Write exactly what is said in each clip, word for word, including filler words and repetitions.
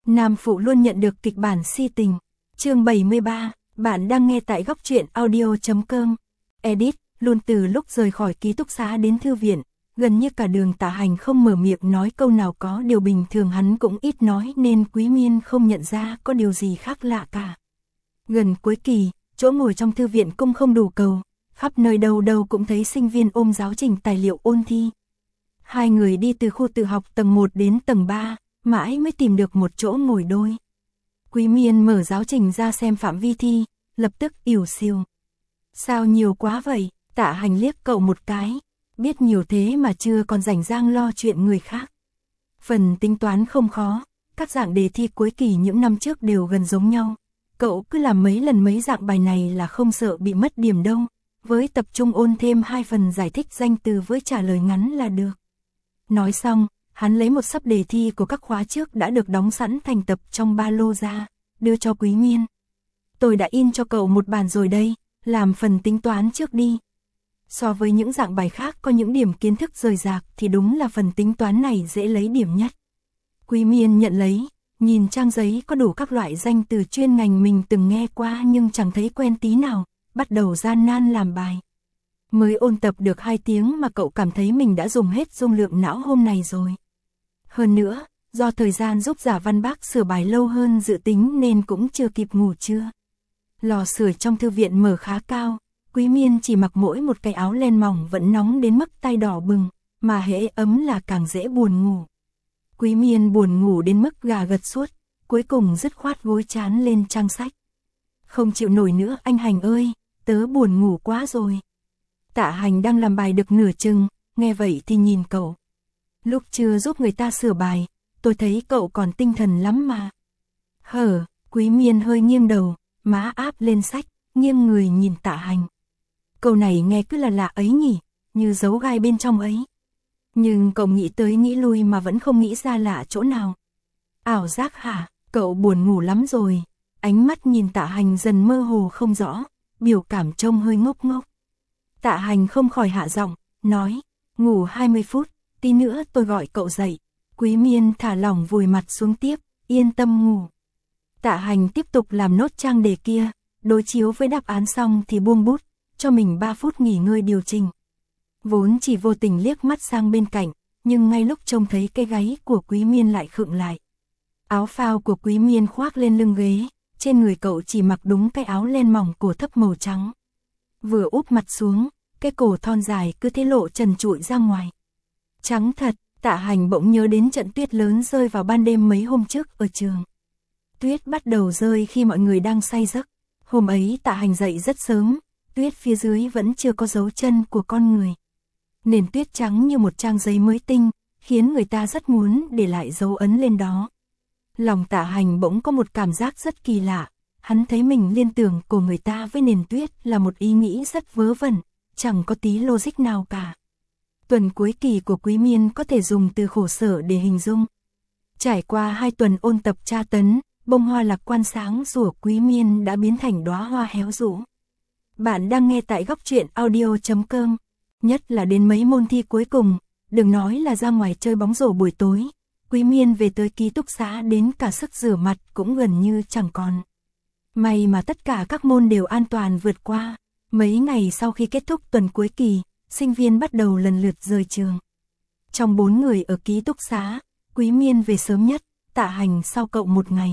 Nam phụ luôn nhận được kịch bản si tình. Chương bảy mươi ba, bạn đang nghe tại góc truyện audio chấm com. Edit, luôn từ lúc rời khỏi ký túc xá đến thư viện, gần như cả đường Tạ Hành không mở miệng nói câu nào, có điều bình thường hắn cũng ít nói nên Quý Miên không nhận ra có điều gì khác lạ cả. Gần cuối kỳ, chỗ ngồi trong thư viện cũng không đủ cầu, khắp nơi đâu đâu cũng thấy sinh viên ôm giáo trình tài liệu ôn thi. Hai người đi từ khu tự học tầng một đến tầng ba, mãi mới tìm được một chỗ ngồi đôi. Quý Miên mở giáo trình ra xem phạm vi thi, lập tức ỉu xìu. Sao nhiều quá vậy? Tạ Hành liếc cậu một cái, biết nhiều thế mà chưa còn rảnh rang lo chuyện người khác. Phần tính toán không khó, các dạng đề thi cuối kỳ những năm trước đều gần giống nhau. Cậu cứ làm mấy lần mấy dạng bài này là không sợ bị mất điểm đâu, với tập trung ôn thêm hai phần giải thích danh từ với trả lời ngắn là được. Nói xong, hắn lấy một sấp đề thi của các khóa trước đã được đóng sẵn thành tập trong ba lô ra, đưa cho Quý Miên. Tôi đã in cho cậu một bản rồi đây, làm phần tính toán trước đi. So với những dạng bài khác có những điểm kiến thức rời rạc thì đúng là phần tính toán này dễ lấy điểm nhất. Quý Miên nhận lấy, nhìn trang giấy có đủ các loại danh từ chuyên ngành mình từng nghe qua nhưng chẳng thấy quen tí nào, bắt đầu gian nan làm bài. Mới ôn tập được hai tiếng mà cậu cảm thấy mình đã dùng hết dung lượng não hôm nay rồi. Hơn nữa, do thời gian giúp Giả Văn Bác sửa bài lâu hơn dự tính nên cũng chưa kịp ngủ trưa. Lò sưởi trong thư viện mở khá cao, Quý Miên chỉ mặc mỗi một cái áo len mỏng vẫn nóng đến mức tay đỏ bừng, mà hễ ấm là càng dễ buồn ngủ. Quý Miên buồn ngủ đến mức gà gật suốt, cuối cùng dứt khoát gối chán lên trang sách. Không chịu nổi nữa anh Hành ơi, tớ buồn ngủ quá rồi. Tạ Hành đang làm bài được nửa chừng, nghe vậy thì nhìn cậu. Lúc chưa giúp người ta sửa bài, tôi thấy cậu còn tinh thần lắm mà. Hở, Quý Miên hơi nghiêng đầu, má áp lên sách, nghiêng người nhìn Tạ Hành. Câu này nghe cứ là lạ ấy nhỉ, như giấu gai bên trong ấy. Nhưng cậu nghĩ tới nghĩ lui mà vẫn không nghĩ ra lạ chỗ nào. Ảo giác hả, cậu buồn ngủ lắm rồi. Ánh mắt nhìn Tạ Hành dần mơ hồ không rõ, biểu cảm trông hơi ngốc ngốc. Tạ Hành không khỏi hạ giọng, nói, ngủ hai mươi phút, tí nữa tôi gọi cậu dậy. Quý Miên thả lỏng vùi mặt xuống tiếp, yên tâm ngủ. Tạ Hành tiếp tục làm nốt trang đề kia, đối chiếu với đáp án xong thì buông bút, cho mình ba phút nghỉ ngơi điều chỉnh. Vốn chỉ vô tình liếc mắt sang bên cạnh, nhưng ngay lúc trông thấy cái gáy của Quý Miên lại khựng lại. Áo phao của Quý Miên khoác lên lưng ghế, trên người cậu chỉ mặc đúng cái áo len mỏng cổ thấp màu trắng. Vừa úp mặt xuống, cái cổ thon dài cứ thế lộ trần trụi ra ngoài. Trắng thật, Tạ Hành bỗng nhớ đến trận tuyết lớn rơi vào ban đêm mấy hôm trước ở trường. Tuyết bắt đầu rơi khi mọi người đang say giấc. Hôm ấy Tạ Hành dậy rất sớm, tuyết phía dưới vẫn chưa có dấu chân của con người. Nền tuyết trắng như một trang giấy mới tinh, khiến người ta rất muốn để lại dấu ấn lên đó. Lòng Tạ Hành bỗng có một cảm giác rất kỳ lạ, hắn thấy mình liên tưởng của người ta với nền tuyết là một ý nghĩ rất vớ vẩn, chẳng có tí logic nào cả. Tuần cuối kỳ của Quý Miên có thể dùng từ khổ sở để hình dung. Trải qua hai tuần ôn tập tra tấn, bông hoa lạc quan sáng của Quý Miên đã biến thành đóa hoa héo rũ. Bạn đang nghe tại góc truyện audio chấm com. Nhất là đến mấy môn thi cuối cùng, đừng nói là ra ngoài chơi bóng rổ buổi tối, Quý Miên về tới ký túc xá đến cả sức rửa mặt cũng gần như chẳng còn. May mà tất cả các môn đều an toàn vượt qua. Mấy ngày sau khi kết thúc tuần cuối kỳ, sinh viên bắt đầu lần lượt rời trường. Trong bốn người ở ký túc xá, Quý Miên về sớm nhất, Tạ Hành sau cậu một ngày.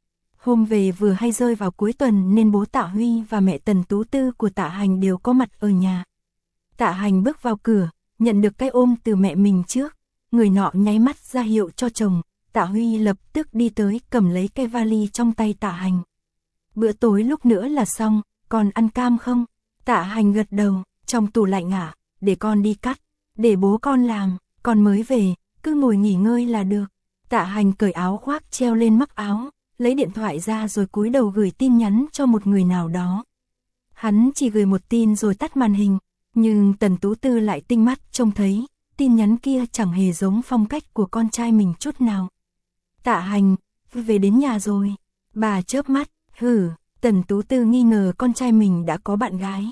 Hôm về vừa hay rơi vào cuối tuần nên bố Tạ Huy và mẹ Tần Tú Tư của Tạ Hành đều có mặt ở nhà. Tạ Hành bước vào cửa, nhận được cái ôm từ mẹ mình trước, người nọ nháy mắt ra hiệu cho chồng, Tạ Huy lập tức đi tới cầm lấy cái vali trong tay Tạ Hành. Bữa tối lúc nữa là xong, còn ăn cam không? Tạ Hành gật đầu, trong tủ lạnh à, để con đi cắt, để bố con làm, con mới về, cứ ngồi nghỉ ngơi là được. Tạ Hành cởi áo khoác treo lên mắc áo, lấy điện thoại ra rồi cúi đầu gửi tin nhắn cho một người nào đó. Hắn chỉ gửi một tin rồi tắt màn hình, nhưng Tần Tú Tư lại tinh mắt trông thấy, tin nhắn kia chẳng hề giống phong cách của con trai mình chút nào. Tạ Hành, về đến nhà rồi. Bà chớp mắt, hử, Tần Tú Tư nghi ngờ con trai mình đã có bạn gái.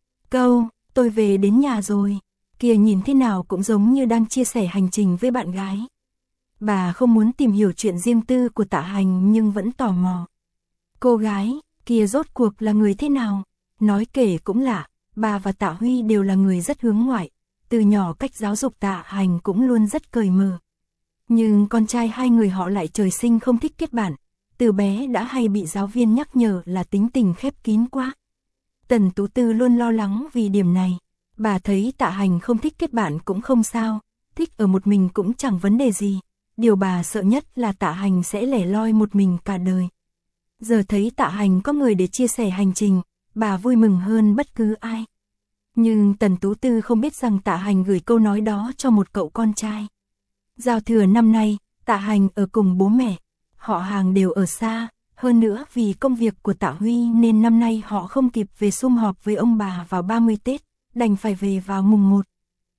Câu, tôi về đến nhà rồi, kia nhìn thế nào cũng giống như đang chia sẻ hành trình với bạn gái. Bà không muốn tìm hiểu chuyện riêng tư của Tạ Hành nhưng vẫn tò mò. Cô gái kia rốt cuộc là người thế nào? Nói kể cũng lạ, bà và Tạ Huy đều là người rất hướng ngoại. Từ nhỏ cách giáo dục Tạ Hành cũng luôn rất cởi mở. Nhưng con trai hai người họ lại trời sinh không thích kết bạn. Từ bé đã hay bị giáo viên nhắc nhở là tính tình khép kín quá. Tần Tú Tư luôn lo lắng vì điểm này. Bà thấy Tạ Hành không thích kết bạn cũng không sao, thích ở một mình cũng chẳng vấn đề gì. Điều bà sợ nhất là Tạ Hành sẽ lẻ loi một mình cả đời. Giờ thấy Tạ Hành có người để chia sẻ hành trình, bà vui mừng hơn bất cứ ai. Nhưng Tần Tú Tư không biết rằng Tạ Hành gửi câu nói đó cho một cậu con trai. Giao thừa năm nay, Tạ Hành ở cùng bố mẹ, họ hàng đều ở xa, hơn nữa vì công việc của Tạ Huy nên năm nay họ không kịp về sum họp với ông bà vào ba mươi Tết, đành phải về vào mùng một.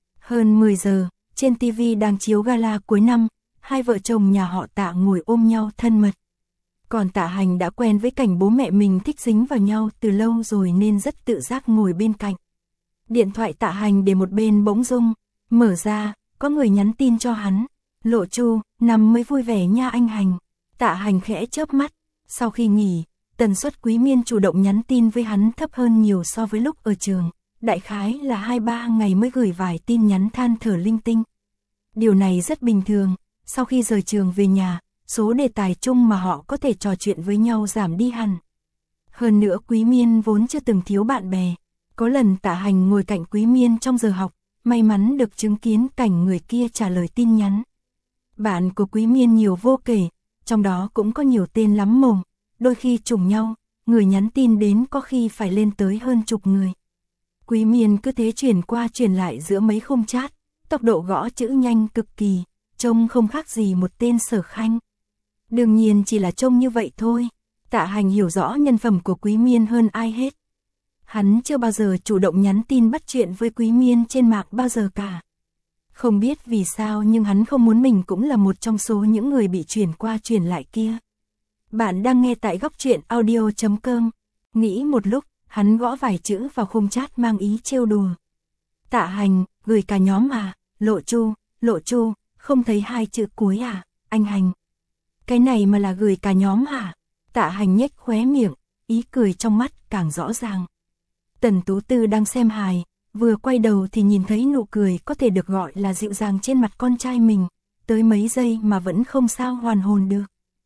Hơn mười giờ, trên ti vi đang chiếu gala cuối năm, hai vợ chồng nhà họ Tạ ngồi ôm nhau thân mật. Còn Tạ Hành đã quen với cảnh bố mẹ mình thích dính vào nhau từ lâu rồi nên rất tự giác ngồi bên cạnh. Điện thoại Tạ Hành để một bên bỗng rung, mở ra, có người nhắn tin cho hắn. Lộ Chu, nằm mới vui vẻ nha anh Hành. Tạ Hành khẽ chớp mắt, sau khi nghỉ, tần suất Quý Miên chủ động nhắn tin với hắn thấp hơn nhiều so với lúc ở trường. Đại khái là hai ba ngày mới gửi vài tin nhắn than thở linh tinh. Điều này rất bình thường, sau khi rời trường về nhà, số đề tài chung mà họ có thể trò chuyện với nhau giảm đi hẳn. Hơn nữa Quý Miên vốn chưa từng thiếu bạn bè. Có lần Tạ Hành ngồi cạnh Quý Miên trong giờ học, may mắn được chứng kiến cảnh người kia trả lời tin nhắn. Bạn của Quý Miên nhiều vô kể, trong đó cũng có nhiều tên lắm mồm, đôi khi trùng nhau, người nhắn tin đến có khi phải lên tới hơn chục người. Quý Miên cứ thế chuyển qua chuyển lại giữa mấy khung chat, tốc độ gõ chữ nhanh cực kỳ, trông không khác gì một tên Sở Khanh. Đương nhiên chỉ là trông như vậy thôi, Tạ Hành hiểu rõ nhân phẩm của Quý Miên hơn ai hết. Hắn chưa bao giờ chủ động nhắn tin bắt chuyện với Quý Miên trên mạng bao giờ cả. Không biết vì sao nhưng hắn không muốn mình cũng là một trong số những người bị chuyển qua chuyển lại kia. Bạn đang nghe tại góc truyện audio chấm com. Nghĩ một lúc, hắn gõ vài chữ vào khung chat mang ý trêu đùa. Tạ Hành, gửi cả nhóm à, Lộ Chu, Lộ Chu, không thấy hai chữ cuối à, anh Hành. Cái này mà là gửi cả nhóm à? Tạ Hành nhếch khóe miệng, ý cười trong mắt càng rõ ràng. Tần Tú Tư đang xem hài, vừa quay đầu thì nhìn thấy nụ cười có thể được gọi là dịu dàng trên mặt con trai mình, tới mấy giây mà vẫn không sao hoàn hồn được.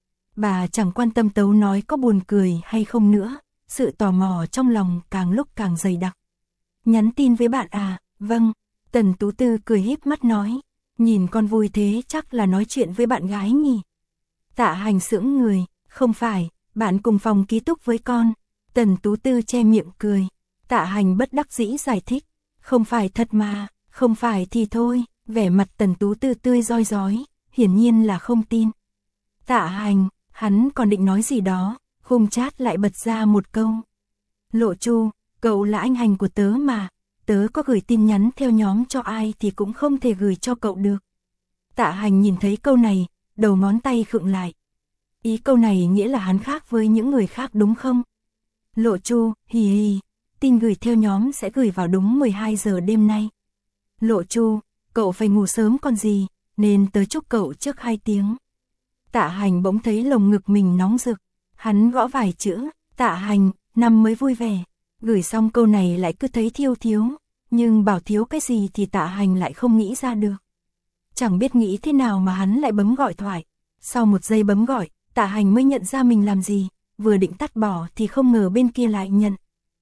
Bà chẳng quan tâm Tấu nói có buồn cười hay không nữa, sự tò mò trong lòng càng lúc càng dày đặc. Nhắn tin với bạn à, vâng, Tần Tú Tư cười híp mắt nói, nhìn con vui thế chắc là nói chuyện với bạn gái nhỉ. Tạ Hành sững người, không phải, bạn cùng phòng ký túc với con. Tần Tú Tư che miệng cười. Tạ Hành bất đắc dĩ giải thích, không phải thật mà, không phải thì thôi, vẻ mặt Tần Tú Tư tươi roi rói, hiển nhiên là không tin. Tạ Hành, hắn còn định nói gì đó, khung chat lại bật ra một câu. Lộ Chu, cậu là anh Hành của tớ mà, tớ có gửi tin nhắn theo nhóm cho ai thì cũng không thể gửi cho cậu được. Tạ Hành nhìn thấy câu này, đầu ngón tay khựng lại. Ý câu này nghĩa là hắn khác với những người khác đúng không? Lộ Chu, hì hì, tin gửi theo nhóm sẽ gửi vào đúng mười hai giờ đêm nay. Lộ Chu, cậu phải ngủ sớm còn gì, nên tớ chúc cậu trước hai tiếng. Tạ Hành bỗng thấy lồng ngực mình nóng rực, hắn gõ vài chữ, Tạ Hành, năm mới vui vẻ. Gửi xong câu này lại cứ thấy thiếu thiếu, nhưng bảo thiếu cái gì thì Tạ Hành lại không nghĩ ra được. Chẳng biết nghĩ thế nào mà hắn lại bấm gọi thoại. Sau một giây bấm gọi, Tạ Hành mới nhận ra mình làm gì, vừa định tắt bỏ thì không ngờ bên kia lại nhận.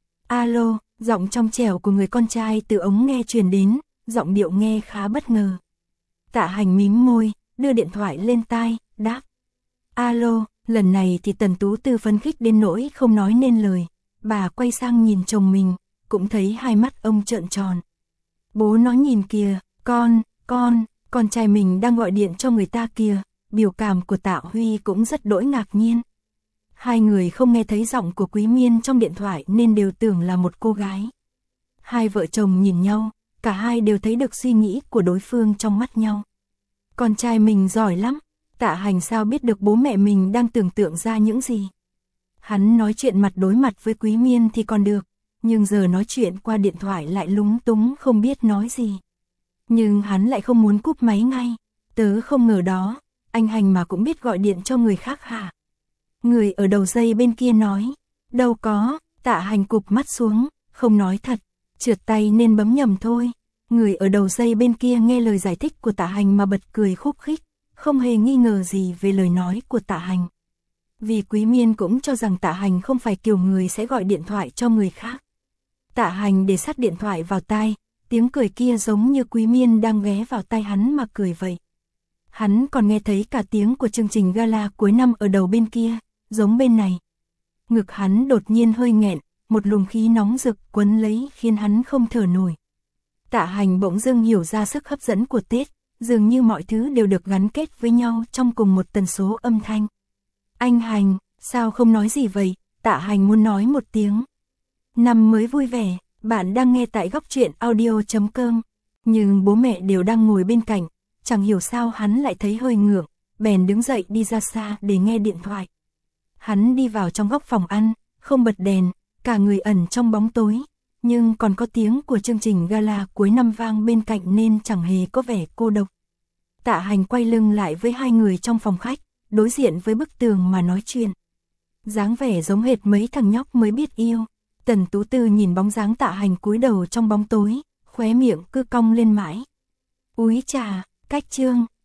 Alo, giọng trong trẻo của người con trai từ ống nghe truyền đến, giọng điệu nghe khá bất ngờ. Tạ Hành mím môi, đưa điện thoại lên tai, đáp. Alo, lần này thì Tần Tú Tư phấn khích đến nỗi không nói nên lời. Bà quay sang nhìn chồng mình, cũng thấy hai mắt ông trợn tròn. Bố nói nhìn kìa, con, con, con trai mình đang gọi điện cho người ta kìa. Biểu cảm của Tạ Huy cũng rất đỗi ngạc nhiên. Hai người không nghe thấy giọng của Quý Miên trong điện thoại nên đều tưởng là một cô gái. Hai vợ chồng nhìn nhau, cả hai đều thấy được suy nghĩ của đối phương trong mắt nhau. Con trai mình giỏi lắm, Tạ Hành sao biết được bố mẹ mình đang tưởng tượng ra những gì. Hắn nói chuyện mặt đối mặt với Quý Miên thì còn được, nhưng giờ nói chuyện qua điện thoại lại lúng túng không biết nói gì. Nhưng hắn lại không muốn cúp máy ngay, tớ không ngờ đó. anh Hành mà cũng biết gọi điện cho người khác hả? Người ở đầu dây bên kia nói, đâu có, Tạ Hành cụp mắt xuống, không nói thật, trượt tay nên bấm nhầm thôi. Người ở đầu dây bên kia nghe lời giải thích của Tạ Hành mà bật cười khúc khích, không hề nghi ngờ gì về lời nói của Tạ Hành. Vì Quý Miên cũng cho rằng Tạ Hành không phải kiểu người sẽ gọi điện thoại cho người khác. Tạ Hành để sát điện thoại vào tai, tiếng cười kia giống như Quý Miên đang ghé vào tai hắn mà cười vậy. Hắn còn nghe thấy cả tiếng của chương trình gala cuối năm ở đầu bên kia, giống bên này. Ngực hắn đột nhiên hơi nghẹn, một luồng khí nóng rực quấn lấy khiến hắn không thở nổi. Tạ Hành bỗng dưng hiểu ra sức hấp dẫn của Tết, dường như mọi thứ đều được gắn kết với nhau trong cùng một tần số âm thanh. Anh Hành, sao không nói gì vậy? Tạ Hành muốn nói một tiếng. Năm mới vui vẻ, bạn đang nghe tại góc truyện audio chấm com. Nhưng bố mẹ đều đang ngồi bên cạnh, chẳng hiểu sao hắn lại thấy hơi ngượng, bèn đứng dậy đi ra xa để nghe điện thoại. Hắn đi vào trong góc phòng ăn, không bật đèn, cả người ẩn trong bóng tối, nhưng còn có tiếng của chương trình gala cuối năm vang bên cạnh nên chẳng hề có vẻ cô độc. Tạ Hành quay lưng lại với hai người trong phòng khách, đối diện với bức tường mà nói chuyện. Dáng vẻ giống hệt mấy thằng nhóc mới biết yêu. Tần Tú Tư nhìn bóng dáng Tạ Hành cúi đầu trong bóng tối, khóe miệng cứ cong lên mãi. Úi chà, cách chương,